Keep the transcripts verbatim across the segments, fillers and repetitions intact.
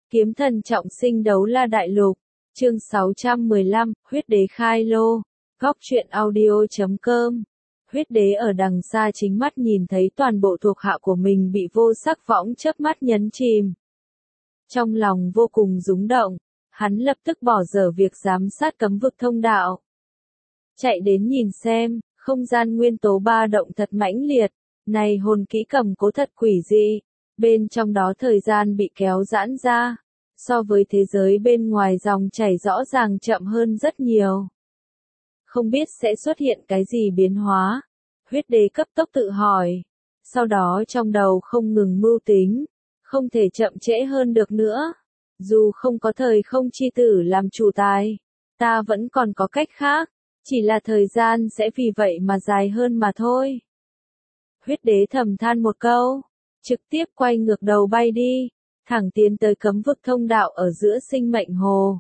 Kiếm thần trọng sinh đấu la đại lục, chương sáu trăm mười lăm, huyết đế khai lô, góc truyện audio chấm com. Huyết đế ở đằng xa chính mắt nhìn thấy toàn bộ thuộc hạ của mình bị vô sắc võng chớp mắt nhấn chìm. Trong lòng vô cùng rúng động, hắn lập tức bỏ dở việc giám sát cấm vực thông đạo. Chạy đến nhìn xem, không gian nguyên tố ba động thật mãnh liệt, này hồn kỹ cầm cố thật quỷ dị. Bên trong đó thời gian bị kéo giãn ra, so với thế giới bên ngoài dòng chảy rõ ràng chậm hơn rất nhiều. Không biết sẽ xuất hiện cái gì biến hóa? Huyết đế cấp tốc tự hỏi. Sau đó trong đầu không ngừng mưu tính, không thể chậm trễ hơn được nữa. Dù không có thời không chi tử làm chủ tài, ta vẫn còn có cách khác, chỉ là thời gian sẽ vì vậy mà dài hơn mà thôi. Huyết đế thầm than một câu, trực tiếp quay ngược đầu bay đi, thẳng tiến tới cấm vực thông đạo ở giữa sinh mệnh hồ.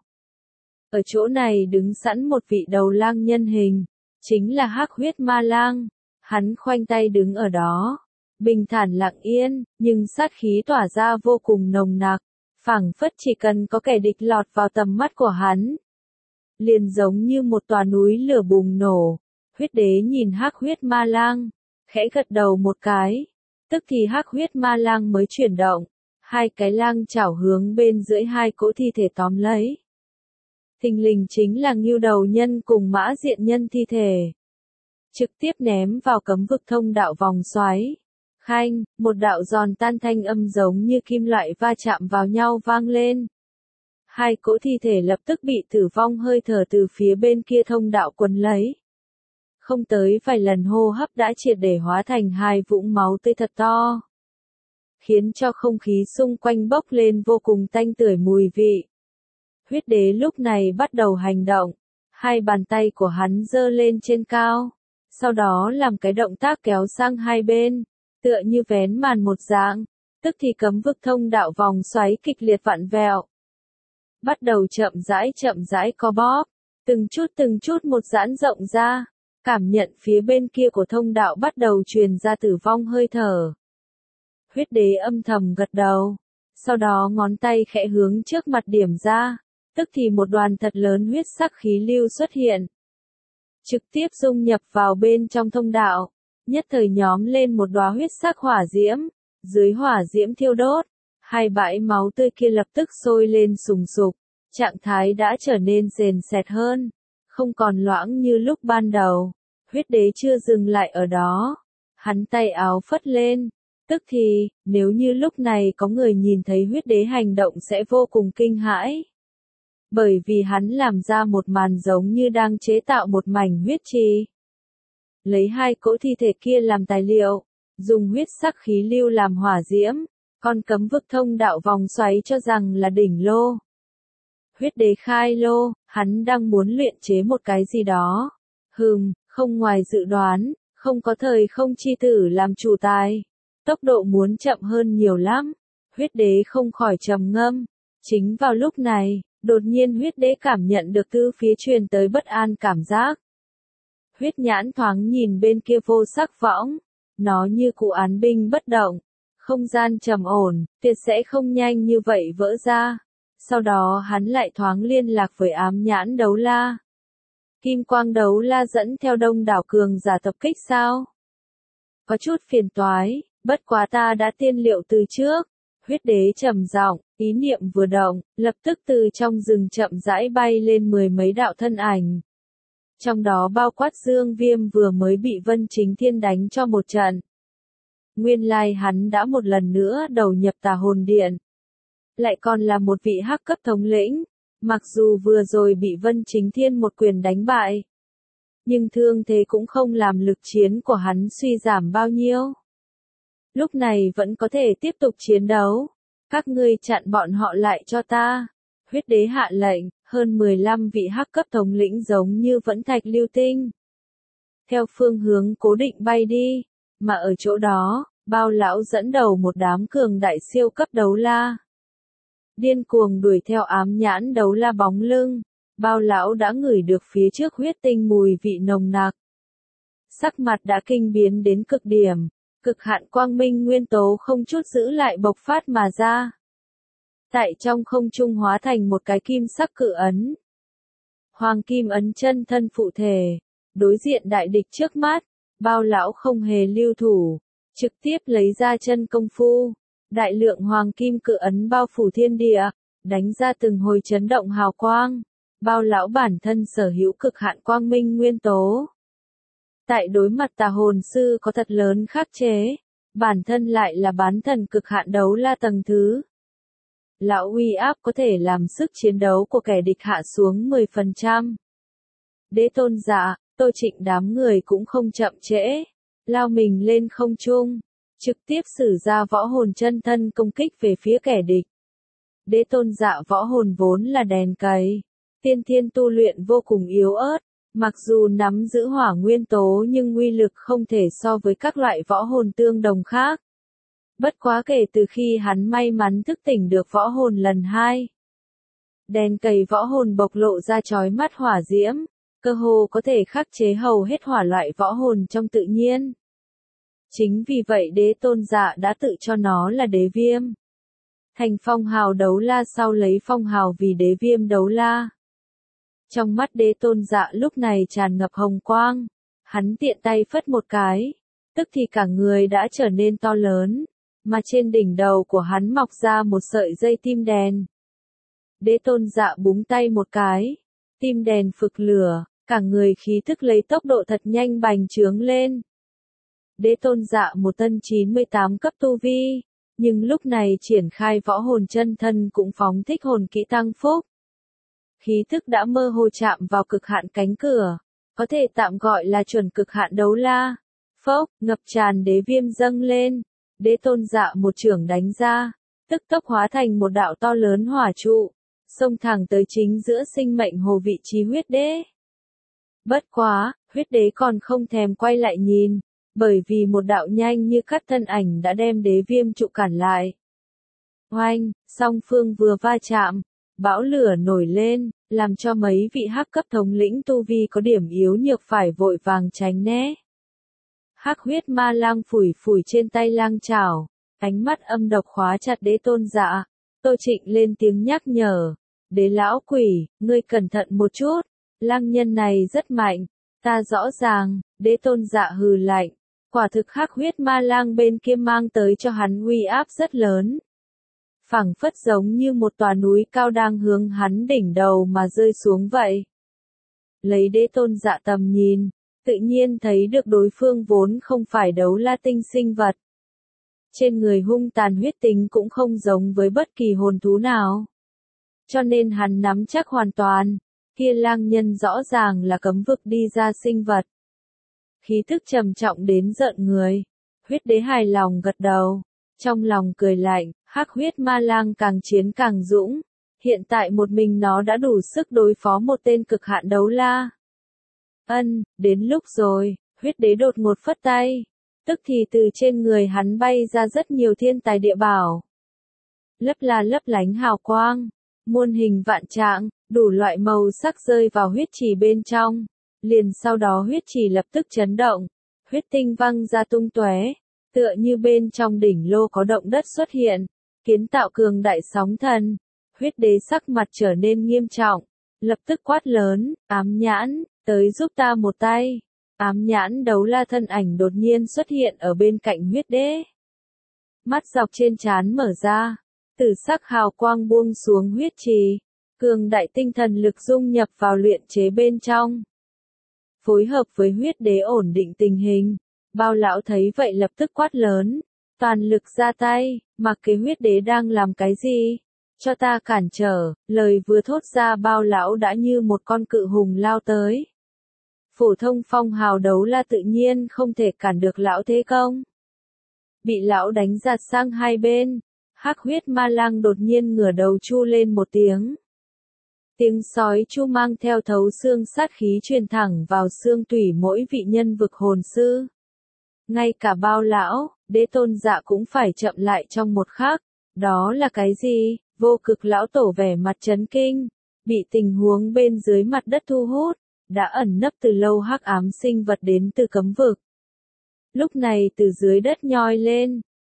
Ở chỗ này đứng sẵn một vị đầu lang nhân hình, chính là Hắc Huyết Ma Lang. Hắn khoanh tay đứng ở đó, bình thản lặng yên, nhưng sát khí tỏa ra vô cùng nồng nặc, phảng phất chỉ cần có kẻ địch lọt vào tầm mắt của hắn, liền giống như một tòa núi lửa bùng nổ. Huyết đế nhìn Hắc Huyết Ma Lang, khẽ gật đầu một cái. Tức thì Hắc Huyết Ma Lang mới chuyển động, hai cái lang chảo hướng bên dưới hai cỗ thi thể tóm lấy. Thình lình chính là Ngưu Đầu Nhân cùng Mã Diện Nhân thi thể. Trực tiếp ném vào cấm vực thông đạo vòng xoáy. Khanh, một đạo giòn tan thanh âm giống như kim loại va chạm vào nhau vang lên. Hai cỗ thi thể lập tức bị tử vong hơi thở từ phía bên kia thông đạo quấn lấy. Không tới vài lần hô hấp đã triệt để hóa thành hai vũng máu tươi thật to, khiến cho không khí xung quanh bốc lên vô cùng tanh tưởi mùi vị. Huyết đế lúc này bắt đầu hành động, hai bàn tay của hắn giơ lên trên cao, sau đó làm cái động tác kéo sang hai bên, tựa như vén màn một dạng, tức thì cấm vực thông đạo vòng xoáy kịch liệt vặn vẹo. Bắt đầu chậm rãi chậm rãi co bóp, từng chút từng chút một giãn rộng ra. Cảm nhận phía bên kia của thông đạo bắt đầu truyền ra tử vong hơi thở. Huyết đế âm thầm gật đầu, sau đó ngón tay khẽ hướng trước mặt điểm ra, tức thì một đoàn thật lớn huyết sắc khí lưu xuất hiện. Trực tiếp dung nhập vào bên trong thông đạo, nhất thời nhóm lên một đóa huyết sắc hỏa diễm, dưới hỏa diễm thiêu đốt, hai bãi máu tươi kia lập tức sôi lên sùng sục, trạng thái đã trở nên sền sệt hơn. Không còn loãng như lúc ban đầu. Huyết đế chưa dừng lại ở đó. Hắn tay áo phất lên. Tức thì, nếu như lúc này có người nhìn thấy huyết đế hành động sẽ vô cùng kinh hãi. Bởi vì hắn làm ra một màn giống như đang chế tạo một mảnh huyết trì. Lấy hai cỗ thi thể kia làm tài liệu, dùng huyết sắc khí lưu làm hỏa diễm, còn cấm vực thông đạo vòng xoáy cho rằng là đỉnh lô. Huyết đế khai lô, hắn đang muốn luyện chế một cái gì đó. Hừm, không ngoài dự đoán, không có thời không chi tử làm chủ tài. Tốc độ muốn chậm hơn nhiều lắm. Huyết đế không khỏi trầm ngâm. Chính vào lúc này, đột nhiên huyết đế cảm nhận được từ phía truyền tới bất an cảm giác. Huyết nhãn thoáng nhìn bên kia vô sắc võng. Nó như cụ án binh bất động. Không gian trầm ổn, tuyệt sẽ không nhanh như vậy vỡ ra. Sau đó hắn lại thoáng liên lạc với ám nhãn đấu la. Kim quang đấu la dẫn theo đông đảo cường giả tập kích sao? Có chút phiền toái, bất quá ta đã tiên liệu từ trước. Huyết đế trầm giọng, ý niệm vừa động, lập tức từ trong rừng chậm rãi bay lên mười mấy đạo thân ảnh. Trong đó bao quát Dương Viêm vừa mới bị Vân Chính Thiên đánh cho một trận. Nguyên lai hắn đã một lần nữa đầu nhập Tà Hồn Điện. Lại còn là một vị hắc cấp thống lĩnh, mặc dù vừa rồi bị Vân Chính Thiên một quyền đánh bại, nhưng thương thế cũng không làm lực chiến của hắn suy giảm bao nhiêu. Lúc này vẫn có thể tiếp tục chiến đấu, các ngươi chặn bọn họ lại cho ta. Huyết đế hạ lệnh, hơn mười lăm vị hắc cấp thống lĩnh giống như vẫn thạch lưu tinh. Theo phương hướng cố định bay đi, mà ở chỗ đó, Bao lão dẫn đầu một đám cường đại siêu cấp đấu la. Điên cuồng đuổi theo ám nhãn đấu la bóng lưng, Bao lão đã ngửi được phía trước huyết tinh mùi vị nồng nặc. Sắc mặt đã kinh biến đến cực điểm, cực hạn quang minh nguyên tố không chút giữ lại bộc phát mà ra. tại trong không trung hóa thành một cái kim sắc cự ấn. Hoàng kim ấn chân thân phụ thể, đối diện đại địch trước mắt, Bao lão không hề lưu thủ, trực tiếp lấy ra chân công phu, đại lượng hoàng kim cự ấn bao phủ thiên địa, đánh ra từng hồi chấn động hào quang. Bao lão bản thân sở hữu cực hạn quang minh nguyên tố. Tại đối mặt tà hồn sư có thật lớn khắc chế, bản thân lại là bán thần cực hạn đấu la tầng thứ. Lão uy áp có thể làm sức chiến đấu của kẻ địch hạ xuống mười phần trăm. Đế tôn dạ, Tô Trịnh đám người cũng không chậm trễ, lao mình lên không trung, trực tiếp sử ra võ hồn chân thân công kích về phía kẻ địch. Đế tôn dạ võ hồn vốn là đèn cày, tiên thiên tu luyện vô cùng yếu ớt, mặc dù nắm giữ hỏa nguyên tố nhưng uy lực không thể so với các loại võ hồn tương đồng khác. Bất quá kể từ khi hắn may mắn thức tỉnh được võ hồn lần hai, đèn cày võ hồn bộc lộ ra chói mắt hỏa diễm, cơ hồ có thể khắc chế hầu hết hỏa loại võ hồn trong tự nhiên. Chính vì vậy đế tôn dạ đã tự cho nó là đế viêm. Thành phong hào đấu la sau lấy phong hào vì đế viêm đấu la. Trong mắt đế tôn dạ lúc này tràn ngập hồng quang, hắn tiện tay phất một cái, tức thì cả người đã trở nên to lớn, mà trên đỉnh đầu của hắn mọc ra một sợi dây tim đèn. Đế tôn dạ búng tay một cái, tim đèn phực lửa, cả người khí thức lấy tốc độ thật nhanh bành trướng lên. Đế tôn dạ một tân chín mươi tám cấp tu vi, nhưng lúc này triển khai võ hồn chân thân cũng phóng thích hồn kỹ tăng phúc. Khí thức đã mơ hồ chạm vào cực hạn cánh cửa, có thể tạm gọi là chuẩn cực hạn đấu la. Phốc, ngập tràn đế viêm dâng lên, đế tôn dạ một chưởng đánh ra, tức tốc hóa thành một đạo to lớn hỏa trụ, xông thẳng tới chính giữa sinh mệnh hồ vị trí huyết đế. Bất quá, huyết đế còn không thèm quay lại nhìn, bởi vì một đạo nhanh như cắt thân ảnh đã đem đế viêm trụ cản lại. Oanh, song phương vừa va chạm, bão lửa nổi lên, làm cho mấy vị hắc cấp thống lĩnh tu vi có điểm yếu nhược phải vội vàng tránh né. Hắc huyết ma lang phủi phủi trên tay lang chảo, ánh mắt âm độc khóa chặt đế tôn dạ. Tô Trịnh lên tiếng nhắc nhở, đế lão quỷ, ngươi cẩn thận một chút, lang nhân này rất mạnh, ta rõ ràng. Đế tôn dạ hừ lạnh, quả thực hắc huyết ma lang bên kia mang tới cho hắn uy áp rất lớn. Phảng phất giống như một tòa núi cao đang hướng hắn đỉnh đầu mà rơi xuống vậy. Lấy đế tôn dạ tầm nhìn, tự nhiên thấy được đối phương vốn không phải đấu la tinh sinh vật. Trên người hung tàn huyết tính cũng không giống với bất kỳ hồn thú nào. Cho nên hắn nắm chắc hoàn toàn, kia lang nhân rõ ràng là cấm vực đi ra sinh vật. Khí thức trầm trọng đến giận người, huyết đế hài lòng gật đầu, trong lòng cười lạnh, hắc huyết ma lang càng chiến càng dũng, hiện tại một mình nó đã đủ sức đối phó một tên cực hạn đấu la. Ân, đến lúc rồi, huyết đế đột ngột phất tay, tức thì từ trên người hắn bay ra rất nhiều thiên tài địa bảo. Lấp la lấp lánh hào quang, muôn hình vạn trạng, đủ loại màu sắc rơi vào huyết trì bên trong. Liền sau đó huyết trì lập tức chấn động, huyết tinh văng ra tung tóe, tựa như bên trong đỉnh lô có động đất xuất hiện, kiến tạo cường đại sóng thần. Huyết đế sắc mặt trở nên nghiêm trọng, lập tức quát lớn, ám nhãn, tới giúp ta một tay. Ám nhãn đấu la thân ảnh đột nhiên xuất hiện ở bên cạnh huyết đế. Mắt dọc trên trán mở ra, tử sắc hào quang buông xuống huyết trì, cường đại tinh thần lực dung nhập vào luyện chế bên trong. Phối hợp với huyết đế ổn định tình hình, Bao lão thấy vậy lập tức quát lớn, toàn lực ra tay, mặc kệ huyết đế đang làm cái gì, cho ta cản trở. Lời vừa thốt ra Bao lão đã như một con cự hùng lao tới. Phổ thông phong hào đấu la tự nhiên không thể cản được lão thế công. Bị lão đánh giạt sang hai bên, hắc huyết ma lang đột nhiên ngửa đầu chu lên một tiếng. Tiếng sói chu mang theo thấu xương sát khí truyền thẳng vào xương tủy mỗi vị nhân vực hồn sư. Ngay cả Bao lão, đế tôn dạ cũng phải chậm lại trong một khắc. Đó là cái gì? Vô cực lão tổ vẻ mặt chấn kinh, bị tình huống bên dưới mặt đất thu hút, đã ẩn nấp từ lâu hắc ám sinh vật đến từ cấm vực. Lúc này từ dưới đất nhoi lên,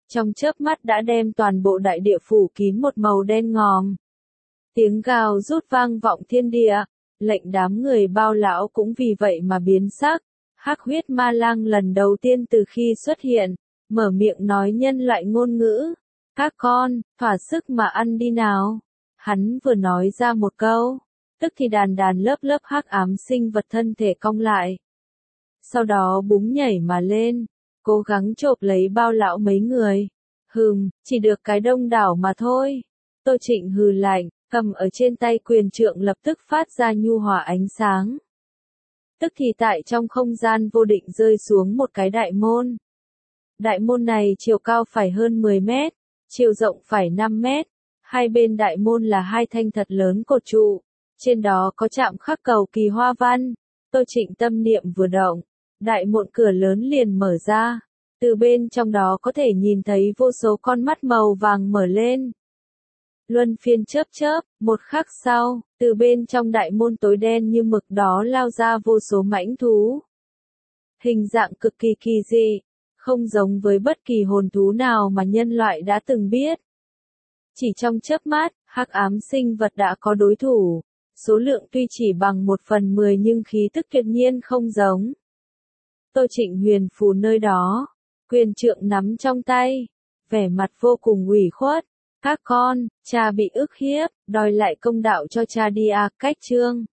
trong chớp mắt đã đem toàn bộ đại địa phủ kín một màu đen ngòm. Tiếng gào rút vang vọng thiên địa, lệnh đám người Bao lão cũng vì vậy mà biến sắc. Hắc huyết ma lang lần đầu tiên từ khi xuất hiện, mở miệng nói nhân loại ngôn ngữ. Các con, thỏa sức mà ăn đi nào. Hắn vừa nói ra một câu, tức thì đàn đàn lớp lớp hắc ám sinh vật thân thể cong lại. Sau đó búng nhảy mà lên, cố gắng chộp lấy Bao lão mấy người. Hừm, chỉ được cái đông đảo mà thôi. Tô Trịnh hừ lạnh, cầm ở trên tay quyền trượng lập tức phát ra nhu hòa ánh sáng. Tức thì tại trong không gian vô định rơi xuống một cái đại môn. Đại môn này chiều cao phải hơn mười mét, chiều rộng phải năm mét. Hai bên đại môn là hai thanh thật lớn cột trụ, trên đó có chạm khắc cầu kỳ hoa văn. Tô Trịnh tâm niệm vừa động, đại môn cửa lớn liền mở ra. Từ bên trong đó có thể nhìn thấy vô số con mắt màu vàng mở lên. Luân phiên chớp chớp, một khắc sau, từ bên trong đại môn tối đen như mực đó lao ra vô số mãnh thú. Hình dạng cực kỳ kỳ dị, không giống với bất kỳ hồn thú nào mà nhân loại đã từng biết. Chỉ trong chớp mắt, hắc ám sinh vật đã có đối thủ, số lượng tuy chỉ bằng một phần mười nhưng khí tức tuyệt nhiên không giống. Tô Trịnh huyền phù nơi đó, quyền trượng nắm trong tay, vẻ mặt vô cùng ủy khuất. Các con, cha bị ức hiếp, đòi lại công đạo cho cha đi à, cách trương.